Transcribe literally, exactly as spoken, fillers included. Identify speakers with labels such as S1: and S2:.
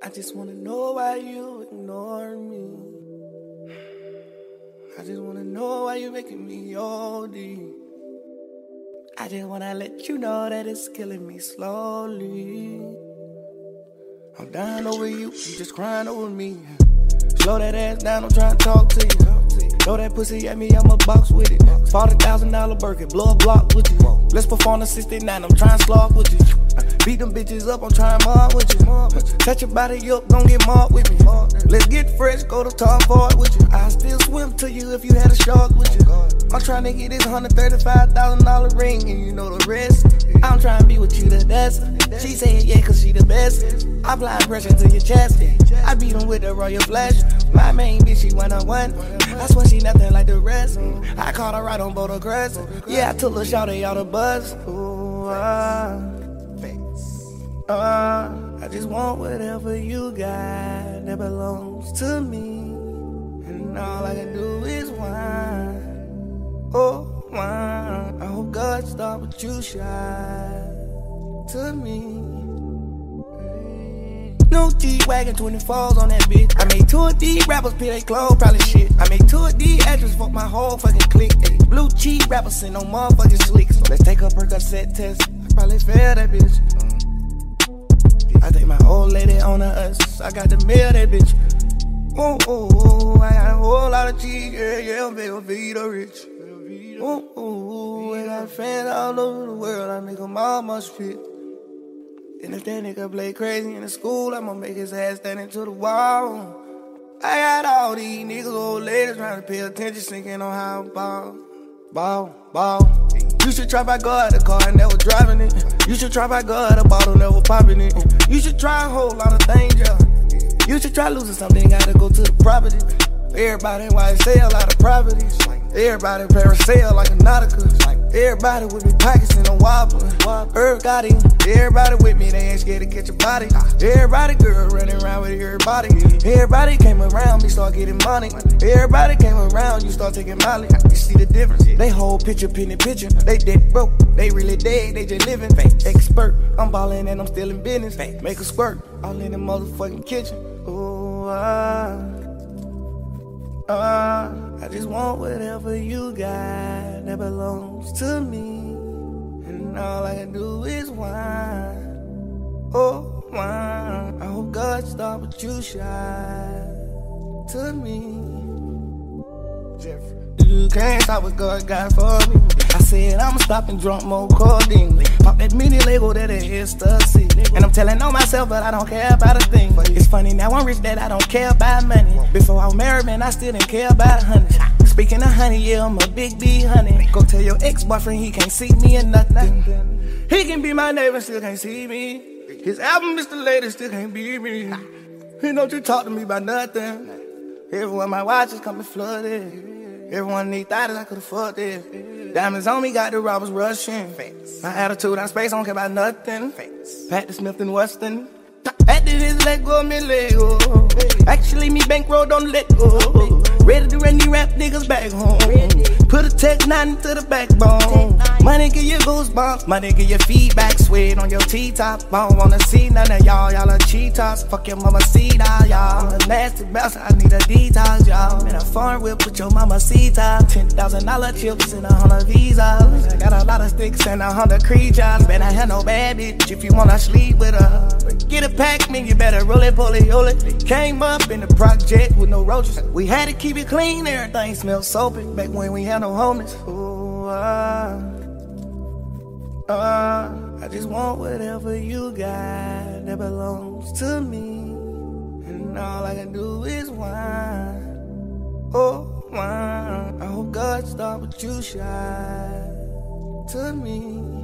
S1: I just wanna know why you ignore me. I just wanna know why you making me O D. I just wanna let you know that it's killing me slowly. I'm dying over you, you just crying over me. Slow that ass down, I'm trying to talk to you. Throw that pussy at me, I'm a box with it. forty thousand dollar Birkin, blow a block with you. Let's perform the sixty-nine, I'm trying to slog with you. Beat them bitches up, I'm trying to mob with you. Touch your body up, don't get mobbed with me. Let's get fresh, go to Tom Ford with you. I still swim to you if you had a shark with you. I'm trying to get this one hundred thirty-five thousand dollar ring, and you know the rest. I'm trying to be with you the best. She said yeah, cause she the best. I apply pressure to your chest. I beat him with the royal flash. My main bitch, she one on one. I swear she nothing like the rest. I caught her right on both aggressive. Yeah, I took a shawty out of buzz. Ooh, uh, uh, I just want whatever you got that belongs to me. And all I can do is whine. Oh, whine. I hope God stop what you shot to me. New G-Wagon, twenty-fours on that bitch. I made two of these rappers pay their clothes, probably shit. I made two of these actors fuck my whole fucking clique. Ay, blue cheese rappers send no motherfucking slicks. So let's take a Percocet test. I probably fail that bitch. Mm. I think my old lady on the us. I got to mail that bitch. Ooh, ooh, ooh, I got a whole lot of cheese. Yeah, yeah, I'm baby, feed the rich. Ooh, ooh, ooh, I got fans all over the world. I make them all much fit. And if that nigga play crazy in the school, I'ma make his ass stand into the wall. I got all these niggas, old ladies trying to pay attention, thinking on how I ball. Ball, ball. You should try by God, the car never driving it. You should try by God, the bottle never popping it. You should try a whole lot of things, yeah. You should try losing something, gotta go to the property. Everybody why they sell a lot of properties. Everybody parasail like a nautica. Everybody with me pockets and I'm wobbling. Everybody, everybody with me, they ain't scared to catch a body. Everybody girl running around with everybody. Everybody came around me, start getting money. Everybody came around, you start taking Molly. You see the difference? They whole picture, penny picture. They dead broke, they really dead, they just living. Expert, I'm ballin' and I'm still in business. Make a squirt, all in the motherfucking kitchen. Ooh, ah. Uh, I just want whatever you got that belongs to me. And all I can do is whine. Oh, whine. I hope God stop what you shot to me. Jeffrey. You can't stop what God got for me. I said I'ma stop and drunk more codeine. Pop that mini label that it is ecstasy. And I'm telling on myself, but I don't care about a thing. It's funny now I'm rich that I don't care about money. Before I was married, man, I still didn't care about honey. Speaking of honey, yeah, I'm a big B honey. Go tell your ex-boyfriend he can't see me or nothing. He can be my neighbor, still can't see me. His album is the latest, still can't be me. He don't you talk to me about nothing. Everyone my watches coming flooded. Everyone need thoughts, I could afford this. Diamonds on me, got the robbers rushing. My attitude on space, I don't care about nothing. Pat the Smith and Weston. Had to his let go of me Lego. Actually, me bankroll don't let go. Ready to run these rap niggas back home. Put a tech nine to the backbone. Money give you goosebumps, money give you feedback. Sweat on your T-top. I don't wanna see none of y'all, y'all are cheaters. Fuck your mama seed all y'all. I'm a nasty bouncer, I need a detox, y'all. In a foreign whip, put your mama seat top. Ten thousand dollar chips and a hundred visas. I got a lot of sticks and a hundred creatures. Bet I have no bad bitch if you wanna sleep with her. Get a pack, man, you better roll it, pull it, roll it. Came up in the project with no roaches. We had to keep it clean, everything smelled soapy. Back when we had no homies. Ooh, uh, uh, I just want whatever you got that belongs to me. And all I can do is whine. Oh, whine. I hope God stop what you shot to me.